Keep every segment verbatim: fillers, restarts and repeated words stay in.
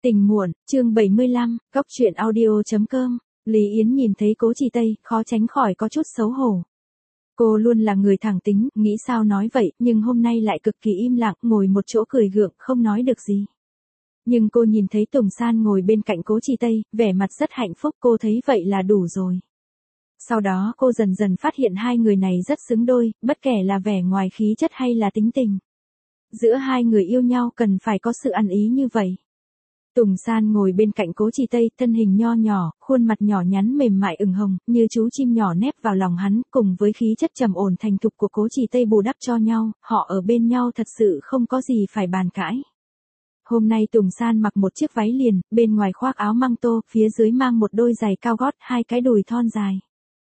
Tình muộn, chương bảy mươi lăm, góc truyện audio chấm com. Lý Yến nhìn thấy Cố Chi Tây, khó tránh khỏi có chút xấu hổ. Cô luôn là người thẳng tính, nghĩ sao nói vậy, nhưng hôm nay lại cực kỳ im lặng, ngồi một chỗ cười gượng, không nói được gì. Nhưng cô nhìn thấy Tùng San ngồi bên cạnh Cố Chi Tây, vẻ mặt rất hạnh phúc, cô thấy vậy là đủ rồi. Sau đó cô dần dần phát hiện hai người này rất xứng đôi, bất kể là vẻ ngoài khí chất hay là tính tình. Giữa hai người yêu nhau cần phải có sự ăn ý như vậy. Tùng San ngồi bên cạnh Cố Chi Tây, thân hình nho nhỏ, khuôn mặt nhỏ nhắn mềm mại ửng hồng, như chú chim nhỏ nép vào lòng hắn, cùng với khí chất trầm ổn thành thục của Cố Chi Tây bù đắp cho nhau, họ ở bên nhau thật sự không có gì phải bàn cãi. Hôm nay Tùng San mặc một chiếc váy liền, bên ngoài khoác áo măng tô, phía dưới mang một đôi giày cao gót, hai cái đùi thon dài.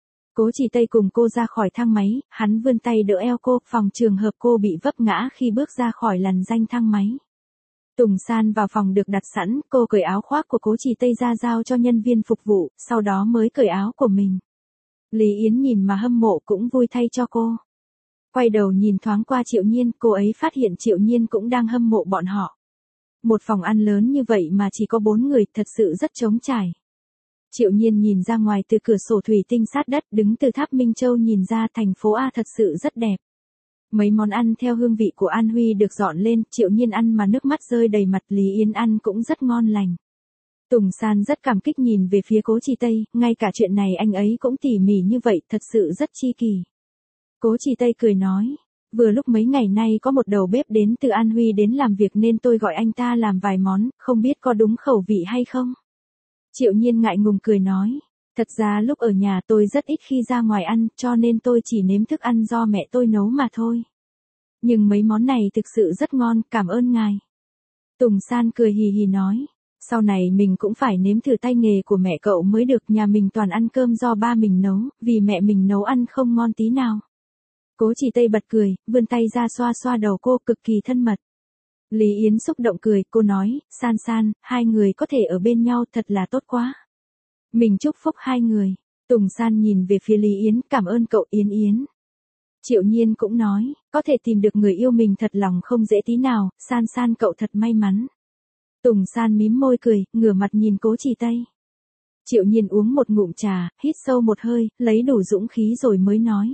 Cố Chi Tây cùng cô ra khỏi thang máy, hắn vươn tay đỡ eo cô, phòng trường hợp cô bị vấp ngã khi bước ra khỏi làn danh thang máy. Tùng San vào phòng được đặt sẵn, cô cởi áo khoác của Cố Chi Tây ra giao cho nhân viên phục vụ, sau đó mới cởi áo của mình. Lý Yến nhìn mà hâm mộ cũng vui thay cho cô. Quay đầu nhìn thoáng qua Triệu Nhiên, cô ấy phát hiện Triệu Nhiên cũng đang hâm mộ bọn họ. Một phòng ăn lớn như vậy mà chỉ có bốn người, thật sự rất trống trải. Triệu Nhiên nhìn ra ngoài từ cửa sổ thủy tinh sát đất, đứng từ tháp Minh Châu nhìn ra thành phố A thật sự rất đẹp. Mấy món ăn theo hương vị của An Huy được dọn lên, Triệu Nhiên ăn mà nước mắt rơi đầy mặt, Lý Yến ăn cũng rất ngon lành. Tùng San rất cảm kích nhìn về phía Cố Chi Tây, ngay cả chuyện này anh ấy cũng tỉ mỉ như vậy, thật sự rất chi kỳ. Cố Chi Tây cười nói, vừa lúc mấy ngày nay có một đầu bếp đến từ An Huy đến làm việc nên tôi gọi anh ta làm vài món, không biết có đúng khẩu vị hay không? Triệu Nhiên ngại ngùng cười nói, thật ra lúc ở nhà tôi rất ít khi ra ngoài ăn, cho nên tôi chỉ nếm thức ăn do mẹ tôi nấu mà thôi. Nhưng mấy món này thực sự rất ngon, cảm ơn ngài. Tùng San cười hì hì nói, sau này mình cũng phải nếm thử tay nghề của mẹ cậu mới được, nhà mình toàn ăn cơm do ba mình nấu, vì mẹ mình nấu ăn không ngon tí nào. Cố Chi Tây bật cười, vươn tay ra xoa xoa đầu cô, cực kỳ thân mật. Lý Yến xúc động cười, cô nói, San San, hai người có thể ở bên nhau thật là tốt quá. Mình chúc phúc hai người. Tùng San nhìn về phía Lý Yến, cảm ơn cậu Yến Yến. Triệu Nhiên cũng nói, có thể tìm được người yêu mình thật lòng không dễ tí nào, San San cậu thật may mắn. Tùng San mím môi cười, ngửa mặt nhìn Cố Chi Tây. Triệu Nhiên uống một ngụm trà, hít sâu một hơi, lấy đủ dũng khí rồi mới nói.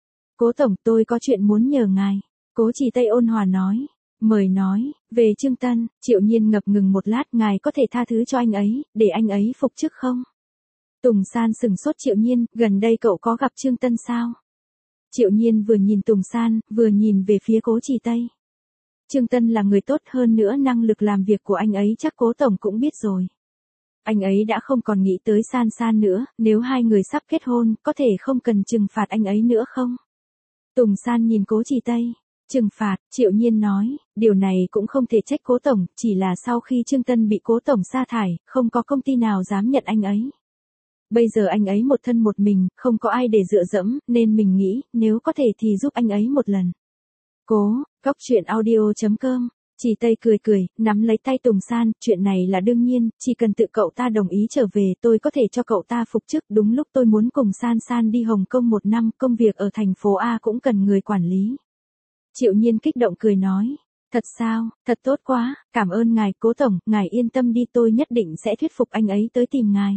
Cố Tổng, tôi có chuyện muốn nhờ ngài. Cố Chi Tây ôn hòa nói. Mời nói, về Trương Tân, Triệu Nhiên ngập ngừng một lát, ngài có thể tha thứ cho anh ấy, để anh ấy phục chức không? Tùng San sừng sốt Triệu Nhiên, gần đây cậu có gặp Trương Tân sao? Triệu Nhiên vừa nhìn Tùng San, vừa nhìn về phía Cố Chi Tây. Trương Tân là người tốt, hơn nữa năng lực làm việc của anh ấy chắc Cố Tổng cũng biết rồi. Anh ấy đã không còn nghĩ tới San San nữa, nếu hai người sắp kết hôn, có thể không cần trừng phạt anh ấy nữa không? Tùng San nhìn Cố Chi Tây. Trừng phạt, Triệu Nhiên nói, điều này cũng không thể trách Cố Tổng, chỉ là sau khi Trương Tân bị Cố Tổng sa thải, không có công ty nào dám nhận anh ấy. Bây giờ anh ấy một thân một mình, không có ai để dựa dẫm, nên mình nghĩ, nếu có thể thì giúp anh ấy một lần. Cố, góc truyện audio chấm com. Chi Tây cười cười, nắm lấy tay Tùng San, chuyện này là đương nhiên, chỉ cần tự cậu ta đồng ý trở về tôi có thể cho cậu ta phục chức, đúng lúc tôi muốn cùng San San đi Hồng Kông một năm, công việc ở thành phố A cũng cần người quản lý. Triệu Nhiên kích động cười nói, thật sao, thật tốt quá, cảm ơn ngài, Cố Tổng, ngài yên tâm đi, tôi nhất định sẽ thuyết phục anh ấy tới tìm ngài.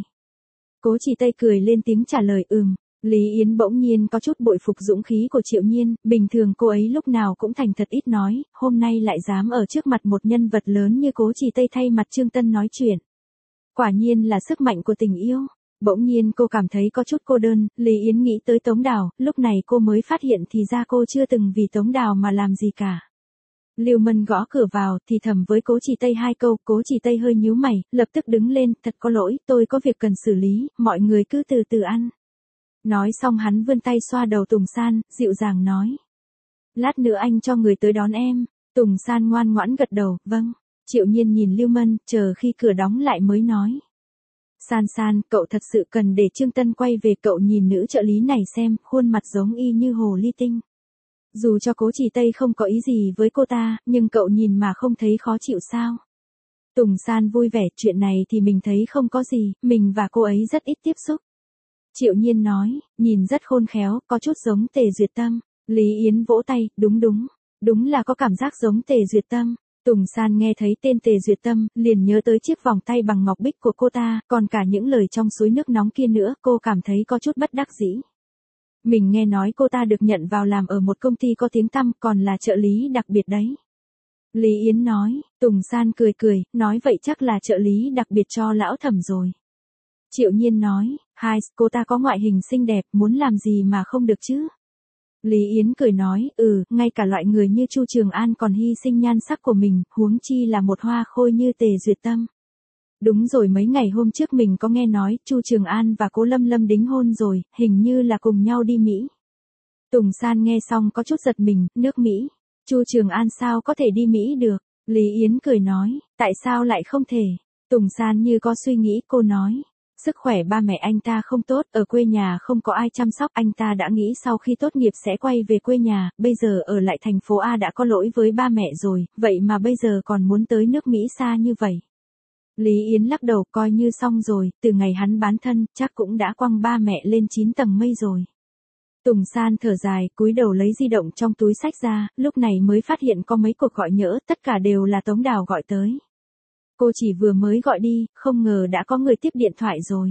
Cố Chi Tây cười lên tiếng trả lời ừm. Lý Yến bỗng nhiên có chút bội phục dũng khí của Triệu Nhiên, bình thường cô ấy lúc nào cũng thành thật ít nói, hôm nay lại dám ở trước mặt một nhân vật lớn như Cố Chi Tây thay mặt Trương Tân nói chuyện. Quả nhiên là sức mạnh của tình yêu. Bỗng nhiên cô cảm thấy có chút cô đơn, Lý Yến nghĩ tới Tống Đào, lúc này cô mới phát hiện thì ra cô chưa từng vì Tống Đào mà làm gì cả. Lưu Mân gõ cửa vào, thì thầm với Cố Chi Tây hai câu, Cố Chi Tây hơi nhíu mày, lập tức đứng lên, thật có lỗi, tôi có việc cần xử lý, mọi người cứ từ từ ăn. Nói xong hắn vươn tay xoa đầu Tùng San, dịu dàng nói. Lát nữa anh cho người tới đón em. Tùng San ngoan ngoãn gật đầu, vâng. Triệu Nhiên nhìn Lưu Mân, chờ khi cửa đóng lại mới nói. San San, cậu thật sự cần để Trương Tân quay về, cậu nhìn nữ trợ lý này xem, khuôn mặt giống y như hồ ly tinh. Dù cho Cố Chi Tây không có ý gì với cô ta, nhưng cậu nhìn mà không thấy khó chịu sao? Tùng San vui vẻ, chuyện này thì mình thấy không có gì, mình và cô ấy rất ít tiếp xúc. Triệu Nhiên nói, nhìn rất khôn khéo, có chút giống Tề Duyệt Tâm. Lý Yến vỗ tay, đúng đúng, đúng là có cảm giác giống Tề Duyệt Tâm. Tùng San nghe thấy tên Tề Duyệt Tâm, liền nhớ tới chiếc vòng tay bằng ngọc bích của cô ta, còn cả những lời trong suối nước nóng kia nữa, cô cảm thấy có chút bất đắc dĩ. Mình nghe nói cô ta được nhận vào làm ở một công ty có tiếng tăm, còn là trợ lý đặc biệt đấy. Lý Yến nói. Tùng San cười cười, nói vậy chắc là trợ lý đặc biệt cho lão Thẩm rồi. Triệu Nhiên nói, hai, cô ta có ngoại hình xinh đẹp, muốn làm gì mà không được chứ? Lý Yến cười nói, ừ, ngay cả loại người như Chu Trường An còn hy sinh nhan sắc của mình, huống chi là một hoa khôi như Tề Duyệt Tâm. Đúng rồi, mấy ngày hôm trước mình có nghe nói, Chu Trường An và Cố Lâm Lâm đính hôn rồi, hình như là cùng nhau đi Mỹ. Tùng San nghe xong có chút giật mình, nước Mỹ. Chu Trường An sao có thể đi Mỹ được? Lý Yến cười nói, tại sao lại không thể? Tùng San như có suy nghĩ, cô nói. Sức khỏe ba mẹ anh ta không tốt, ở quê nhà không có ai chăm sóc, anh ta đã nghĩ sau khi tốt nghiệp sẽ quay về quê nhà, bây giờ ở lại thành phố A đã có lỗi với ba mẹ rồi, vậy mà bây giờ còn muốn tới nước Mỹ xa như vậy. Lý Yến lắc đầu, coi như xong rồi, từ ngày hắn bán thân, chắc cũng đã quăng ba mẹ lên chín tầng mây rồi. Tùng San thở dài, cúi đầu lấy di động trong túi xách ra, lúc này mới phát hiện có mấy cuộc gọi nhỡ, tất cả đều là Tống Đào gọi tới. Cô chỉ vừa mới gọi đi, không ngờ đã có người tiếp điện thoại rồi.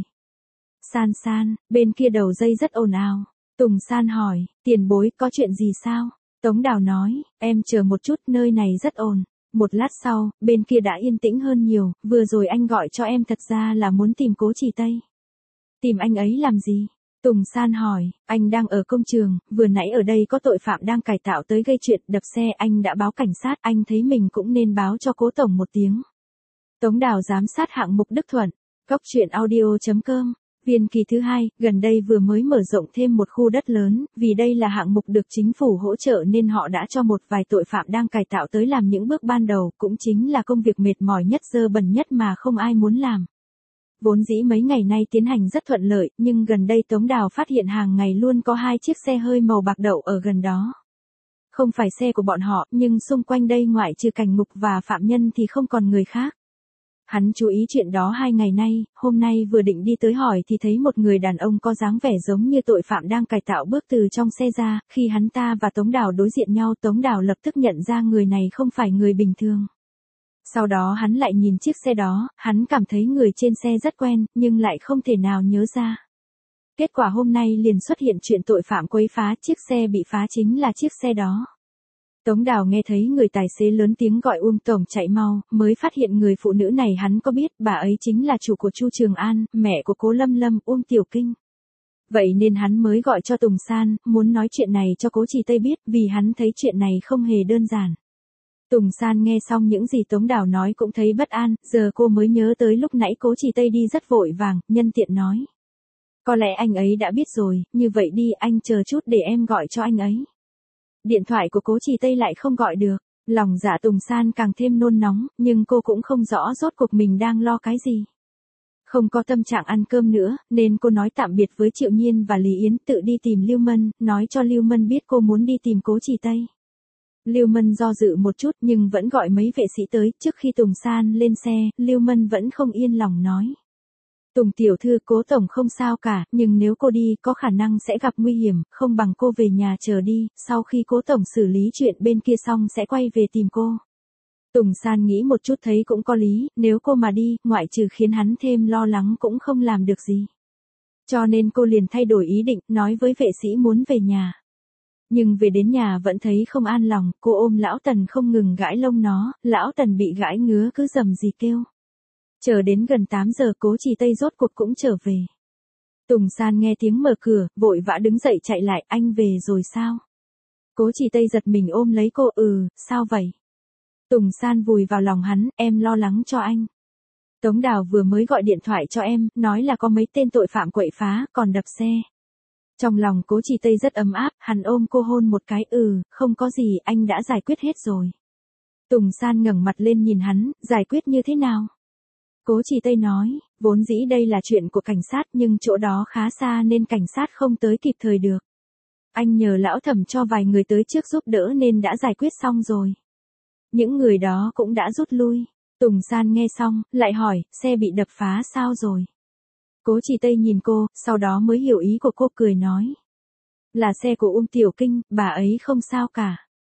San San, bên kia đầu dây rất ồn ào. Tùng San hỏi, tiền bối, có chuyện gì sao? Tống Đào nói, em chờ một chút, nơi này rất ồn. Một lát sau, bên kia đã yên tĩnh hơn nhiều, vừa rồi anh gọi cho em thật ra là muốn tìm Cố Chỉ Tây. Tìm anh ấy làm gì? Tùng San hỏi, anh đang ở công trường, vừa nãy ở đây có tội phạm đang cải tạo tới gây chuyện, đập xe, anh đã báo cảnh sát, anh thấy mình cũng nên báo cho Cố Tổng một tiếng. Tống Đào giám sát hạng mục Đức Thuận, Cóc Truyện Audio chấm com. Viên kỳ thứ hai, gần đây vừa mới mở rộng thêm một khu đất lớn, vì đây là hạng mục được chính phủ hỗ trợ nên họ đã cho một vài tội phạm đang cải tạo tới làm những bước ban đầu, cũng chính là công việc mệt mỏi nhất, dơ bẩn nhất mà không ai muốn làm. Vốn dĩ mấy ngày nay tiến hành rất thuận lợi, nhưng gần đây Tống Đào phát hiện hàng ngày luôn có hai chiếc xe hơi màu bạc đậu ở gần đó. Không phải xe của bọn họ, nhưng xung quanh đây ngoại trừ cảnh ngục và phạm nhân thì không còn người khác. Hắn chú ý chuyện đó hai ngày nay, hôm nay vừa định đi tới hỏi thì thấy một người đàn ông có dáng vẻ giống như tội phạm đang cải tạo bước từ trong xe ra, khi hắn ta và Tống Đào đối diện nhau, Tống Đào lập tức nhận ra người này không phải người bình thường. Sau đó hắn lại nhìn chiếc xe đó, hắn cảm thấy người trên xe rất quen, nhưng lại không thể nào nhớ ra. Kết quả hôm nay liền xuất hiện chuyện tội phạm quấy phá, chiếc xe bị phá chính là chiếc xe đó. Tống Đào nghe thấy người tài xế lớn tiếng gọi Uông Tổng chạy mau, mới phát hiện người phụ nữ này hắn có biết, bà ấy chính là chủ của Chu Trường An, mẹ của Cố Lâm Lâm, Uông Tiểu Kinh. Vậy nên hắn mới gọi cho Tùng San, muốn nói chuyện này cho Cố Chỉ Tây biết, vì hắn thấy chuyện này không hề đơn giản. Tùng San nghe xong những gì Tống Đào nói cũng thấy bất an, giờ cô mới nhớ tới lúc nãy Cố Chỉ Tây đi rất vội vàng, nhân tiện nói. Có lẽ anh ấy đã biết rồi, như vậy đi, anh chờ chút để em gọi cho anh ấy. Điện thoại của Cố Chỉ Tây lại không gọi được, lòng dạ Tùng San càng thêm nôn nóng, nhưng cô cũng không rõ rốt cuộc mình đang lo cái gì. Không có tâm trạng ăn cơm nữa, nên cô nói tạm biệt với Triệu Nhiên và Lý Yến, tự đi tìm Lưu Mân, nói cho Lưu Mân biết cô muốn đi tìm Cố Chỉ Tây. Lưu Mân do dự một chút nhưng vẫn gọi mấy vệ sĩ tới, trước khi Tùng San lên xe, Lưu Mân vẫn không yên lòng nói. Tùng tiểu thư, Cố Tổng không sao cả, nhưng nếu cô đi có khả năng sẽ gặp nguy hiểm, không bằng cô về nhà chờ đi, sau khi Cố Tổng xử lý chuyện bên kia xong sẽ quay về tìm cô. Tùng San nghĩ một chút thấy cũng có lý, nếu cô mà đi, ngoại trừ khiến hắn thêm lo lắng cũng không làm được gì. Cho nên cô liền thay đổi ý định, nói với vệ sĩ muốn về nhà. Nhưng về đến nhà vẫn thấy không an lòng, cô ôm lão Tần không ngừng gãi lông nó, lão Tần bị gãi ngứa cứ rầm rì kêu. Chờ đến gần tám giờ Cố Chỉ Tây rốt cuộc cũng trở về. Tùng San nghe tiếng mở cửa, vội vã đứng dậy chạy lại, anh về rồi sao? Cố Chỉ Tây giật mình ôm lấy cô, ừ, sao vậy? Tùng San vùi vào lòng hắn, em lo lắng cho anh. Tống Đào vừa mới gọi điện thoại cho em, nói là có mấy tên tội phạm quậy phá, còn đập xe. Trong lòng Cố Chỉ Tây rất ấm áp, hắn ôm cô hôn một cái, ừ, không có gì, anh đã giải quyết hết rồi. Tùng San ngẩng mặt lên nhìn hắn, giải quyết như thế nào? Cố Chỉ Tây nói, vốn dĩ đây là chuyện của cảnh sát nhưng chỗ đó khá xa nên cảnh sát không tới kịp thời được. Anh nhờ lão Thẩm cho vài người tới trước giúp đỡ nên đã giải quyết xong rồi. Những người đó cũng đã rút lui. Tùng San nghe xong, lại hỏi, xe bị đập phá sao rồi? Cố Chỉ Tây nhìn cô, sau đó mới hiểu ý của cô, cười nói. Là xe của Uông Tiểu Kinh, bà ấy không sao cả.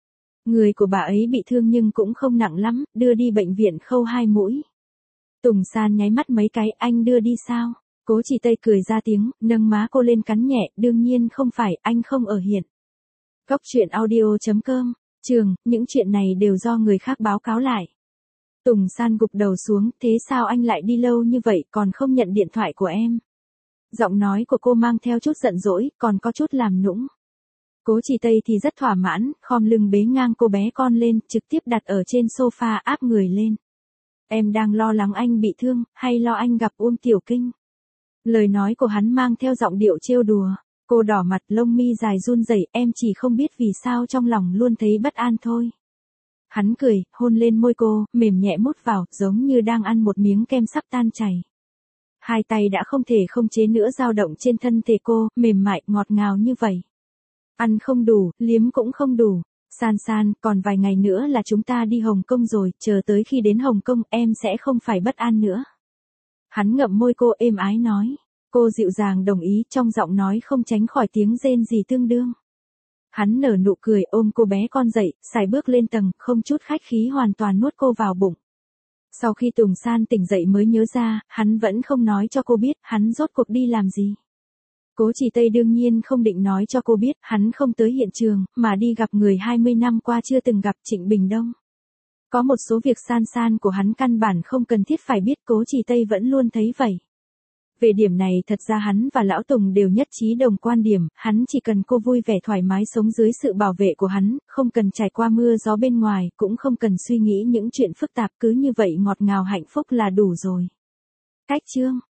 Người của bà ấy bị thương nhưng cũng không nặng lắm, đưa đi bệnh viện khâu hai mũi. Tùng San nháy mắt mấy cái, anh đưa đi sao? Cố Chỉ Tây cười ra tiếng, nâng má cô lên cắn nhẹ, đương nhiên không phải, anh không ở hiện. Góc truyện audio chấm com, Trường, những chuyện này đều do người khác báo cáo lại. Tùng San gục đầu xuống, thế sao anh lại đi lâu như vậy còn không nhận điện thoại của em? Giọng nói của cô mang theo chút giận dỗi, còn có chút làm nũng. Cố Chỉ Tây thì rất thỏa mãn, khom lưng bế ngang cô bé con lên, trực tiếp đặt ở trên sofa áp người lên. Em đang lo lắng anh bị thương, hay lo anh gặp Uông Tiểu Kinh? Lời nói của hắn mang theo giọng điệu trêu đùa. Cô đỏ mặt, lông mi dài run rẩy, em chỉ không biết vì sao trong lòng luôn thấy bất an thôi. Hắn cười, hôn lên môi cô, mềm nhẹ mút vào, giống như đang ăn một miếng kem sắp tan chảy. Hai tay đã không thể không chế nữa dao động trên thân thể cô, mềm mại, ngọt ngào như vậy. Ăn không đủ, liếm cũng không đủ. San San, còn vài ngày nữa là chúng ta đi Hồng Kông rồi, chờ tới khi đến Hồng Kông em sẽ không phải bất an nữa. Hắn ngậm môi cô êm ái nói. Cô dịu dàng đồng ý, trong giọng nói không tránh khỏi tiếng rên gì tương đương. Hắn nở nụ cười ôm cô bé con dậy, xài bước lên tầng, không chút khách khí hoàn toàn nuốt cô vào bụng. Sau khi Tùng San tỉnh dậy mới nhớ ra, hắn vẫn không nói cho cô biết, hắn rốt cuộc đi làm gì. Cố Chỉ Tây đương nhiên không định nói cho cô biết, hắn không tới hiện trường, mà đi gặp người hai mươi năm qua chưa từng gặp, Trịnh Bình Đông. Có một số việc San San của hắn căn bản không cần thiết phải biết, Cố Chỉ Tây vẫn luôn thấy vậy. Về điểm này thật ra hắn và Lão Tùng đều nhất trí đồng quan điểm, hắn chỉ cần cô vui vẻ thoải mái sống dưới sự bảo vệ của hắn, không cần trải qua mưa gió bên ngoài, cũng không cần suy nghĩ những chuyện phức tạp, cứ như vậy ngọt ngào hạnh phúc là đủ rồi. Cách chương